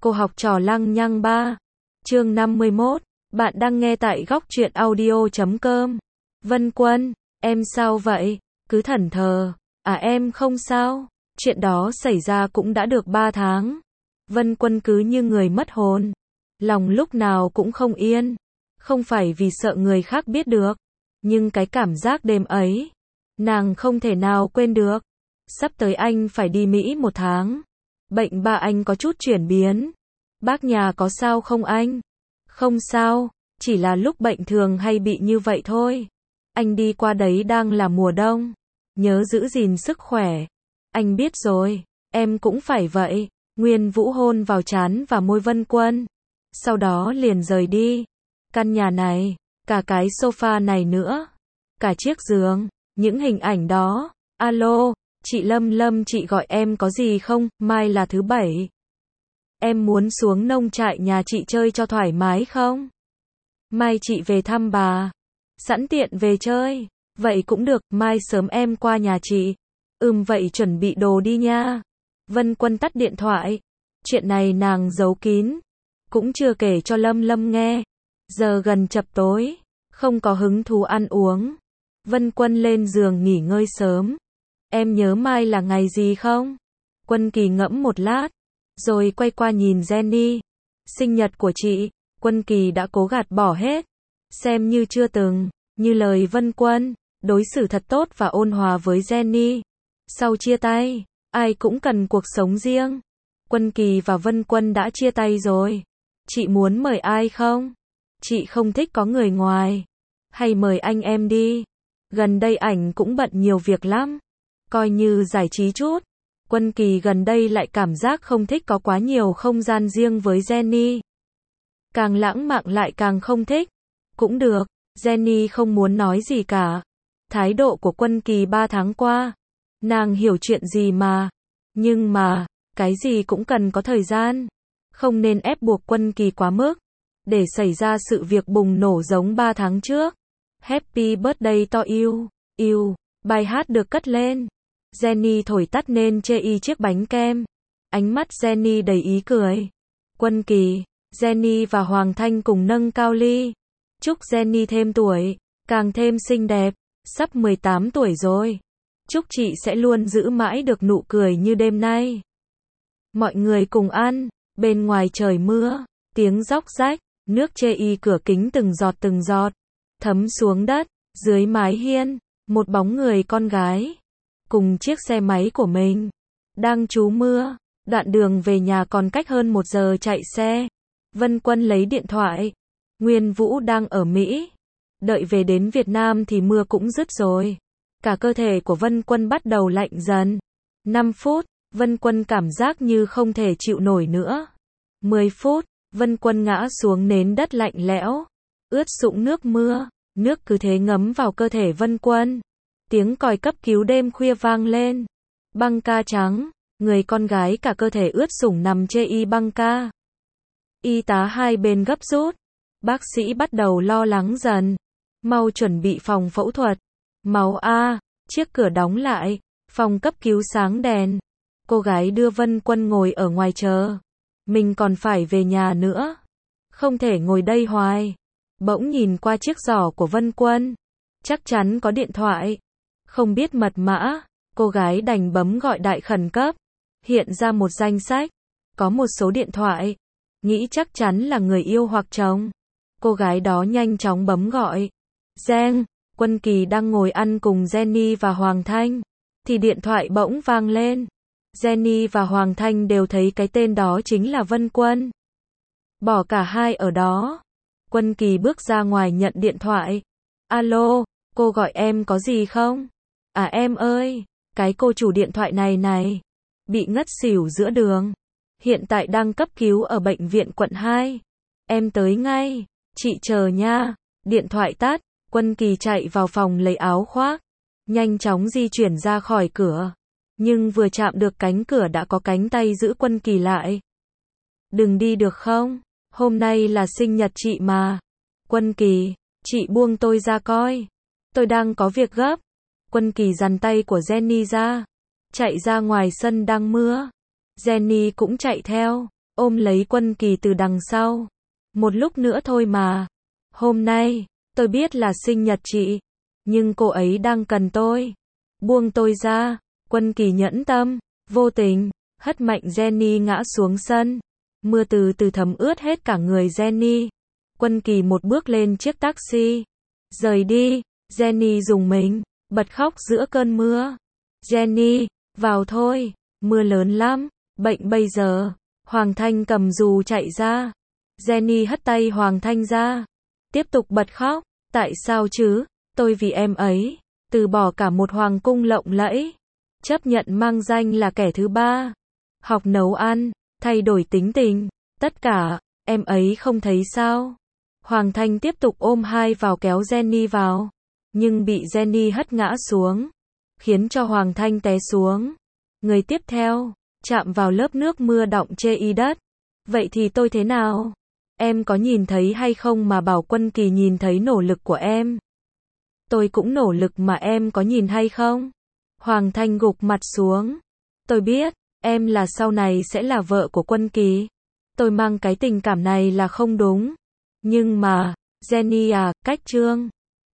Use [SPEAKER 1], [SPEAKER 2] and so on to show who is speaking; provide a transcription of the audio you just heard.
[SPEAKER 1] Cô học trò lăng nhăng 3. Chương 51. Bạn đang nghe tại góc truyện audio.com. Vân Quân, em sao vậy? Cứ thẫn thờ. À em không sao. Chuyện đó xảy ra cũng đã được 3 tháng. Vân Quân cứ như người mất hồn. Lòng lúc nào cũng không yên. Không phải vì sợ người khác biết được. Nhưng cái cảm giác đêm ấy, nàng không thể nào quên được. Sắp tới anh phải đi Mỹ 1 tháng. Bệnh ba anh có chút chuyển biến. Bác nhà có sao không anh? Không sao, chỉ là lúc bệnh thường hay bị như vậy thôi. Anh đi qua đấy đang là mùa đông. Nhớ giữ gìn sức khỏe. Anh biết rồi, em cũng phải vậy. Nguyên Vũ hôn vào trán và môi Vân Quân. Sau đó liền rời đi. Căn nhà này, cả cái sofa này nữa, cả chiếc giường, những hình ảnh đó. Alo, chị Lâm, chị gọi em có gì không? Mai là thứ 7. Em muốn xuống nông trại nhà chị chơi cho thoải mái không? Mai chị về thăm bà. Sẵn tiện về chơi. Vậy cũng được, mai sớm em qua nhà chị. Vậy chuẩn bị đồ đi nha. Vân Quân tắt điện thoại. Chuyện này nàng giấu kín. Cũng chưa kể cho Lâm nghe. Giờ gần chập tối. Không có hứng thú ăn uống. Vân Quân lên giường nghỉ ngơi sớm. Em nhớ mai là ngày gì không? Quân Kỳ ngẫm một lát. Rồi quay qua nhìn Jenny. Sinh nhật của chị. Quân Kỳ đã cố gạt bỏ hết. Xem như chưa từng. Như lời Vân Quân. Đối xử thật tốt và ôn hòa với Jenny. Sau chia tay, ai cũng cần cuộc sống riêng. Quân Kỳ và Vân Quân đã chia tay rồi. Chị muốn mời ai không? Chị không thích có người ngoài. Hay mời anh em đi. Gần đây ảnh cũng bận nhiều việc lắm. Coi như giải trí chút. Quân Kỳ gần đây lại cảm giác không thích có quá nhiều không gian riêng với Jenny. Càng lãng mạn lại càng không thích. Cũng được, Jenny không muốn nói gì cả. Thái độ của Quân Kỳ 3 tháng qua. Nàng hiểu chuyện gì mà. Nhưng mà, cái gì cũng cần có thời gian. Không nên ép buộc Quân Kỳ quá mức. Để xảy ra sự việc bùng nổ giống 3 tháng trước. Happy birthday to you, you. Bài hát được cất lên. Jenny thổi tắt nên chê y chiếc bánh kem. Ánh mắt Jenny đầy ý cười. Quân Kỳ, Jenny và Hoàng Thanh cùng nâng cao ly. Chúc Jenny thêm tuổi, càng thêm xinh đẹp. Sắp 18 tuổi rồi. Chúc chị sẽ luôn giữ mãi được nụ cười như đêm nay. Mọi người cùng ăn. Bên ngoài trời mưa. Tiếng róc rách. Nước chê y cửa kính từng giọt. Thấm xuống đất. Dưới mái hiên. Một bóng người con gái. Cùng chiếc xe máy của mình. Đang trú mưa. Đoạn đường về nhà còn cách hơn 1 giờ chạy xe. Vân Quân lấy điện thoại. Nguyên Vũ đang ở Mỹ. Đợi về đến Việt Nam thì mưa cũng dứt rồi. Cả cơ thể của Vân Quân bắt đầu lạnh dần. 5 phút, Vân Quân cảm giác như không thể chịu nổi nữa. 10 phút, Vân Quân ngã xuống nền đất lạnh lẽo. Ướt sũng nước mưa. Nước cứ thế ngấm vào cơ thể Vân Quân. Tiếng còi cấp cứu đêm khuya vang lên. Băng ca trắng. Người con gái cả cơ thể ướt sũng nằm chê y băng ca. Y tá hai bên gấp rút. Bác sĩ bắt đầu lo lắng dần. Mau chuẩn bị phòng phẫu thuật. Máu a. Chiếc cửa đóng lại. Phòng cấp cứu sáng đèn. Cô gái đưa Vân Quân ngồi ở ngoài chờ. Mình còn phải về nhà nữa. Không thể ngồi đây hoài. Bỗng nhìn qua chiếc giỏ của Vân Quân. Chắc chắn có điện thoại. Không biết mật mã. Cô gái đành bấm gọi đại khẩn cấp. Hiện ra một danh sách. Có một số điện thoại. Nghĩ chắc chắn là người yêu hoặc chồng. Cô gái đó nhanh chóng bấm gọi. Giang, Quân Kỳ đang ngồi ăn cùng Jenny và Hoàng Thanh. Thì điện thoại bỗng vang lên. Jenny và Hoàng Thanh đều thấy cái tên đó chính là Vân Quân. Bỏ cả hai ở đó. Quân Kỳ bước ra ngoài nhận điện thoại. Alo, cô gọi em có gì không? À em ơi, cái cô chủ điện thoại này. Bị ngất xỉu giữa đường. Hiện tại đang cấp cứu ở bệnh viện quận 2. Em tới ngay. Chị chờ nha. Điện thoại tắt. Quân Kỳ chạy vào phòng lấy áo khoác. Nhanh chóng di chuyển ra khỏi cửa. Nhưng vừa chạm được cánh cửa đã có cánh tay giữ Quân Kỳ lại. Đừng đi được không? Hôm nay là sinh nhật chị mà. Quân Kỳ, chị buông tôi ra coi. Tôi đang có việc gấp. Quân Kỳ giằng tay của Jenny ra. Chạy ra ngoài sân đang mưa. Jenny cũng chạy theo. ôm lấy Quân Kỳ từ đằng sau. Một lúc nữa thôi mà. Hôm nay, tôi biết là sinh nhật chị, nhưng cô ấy đang cần tôi. Buông tôi ra. Quân Kỳ nhẫn tâm, vô tình, hất mạnh Jenny ngã xuống sân. Mưa từ từ thấm ướt hết cả người Jenny. Quân Kỳ một bước lên chiếc taxi. Rời đi. Jenny rùng mình, bật khóc giữa cơn mưa. Jenny, vào thôi, mưa lớn lắm, bệnh bây giờ. Hoàng Thanh cầm dù chạy ra. Jenny hất tay Hoàng Thanh ra. Tiếp tục bật khóc. Tại sao chứ? Tôi vì em ấy, từ bỏ cả một hoàng cung lộng lẫy. Chấp nhận mang danh là kẻ thứ ba. Học nấu ăn, thay đổi tính tình. Tất cả, em ấy không thấy sao? Hoàng Thanh tiếp tục ôm hai vào kéo Jenny vào. Nhưng bị Jenny hất ngã xuống. Khiến cho Hoàng Thanh té xuống. Người tiếp theo, chạm vào lớp nước mưa đọng chê y đất. Vậy thì tôi thế nào? Em có nhìn thấy hay không mà bảo Quân Kỳ nhìn thấy nỗ lực của em? Tôi cũng nỗ lực mà em có nhìn hay không? Hoàng Thanh gục mặt xuống. Tôi biết, em là sau này sẽ là vợ của Quân Kỳ. Tôi mang cái tình cảm này là không đúng. Nhưng mà, Jenny à, cách Trương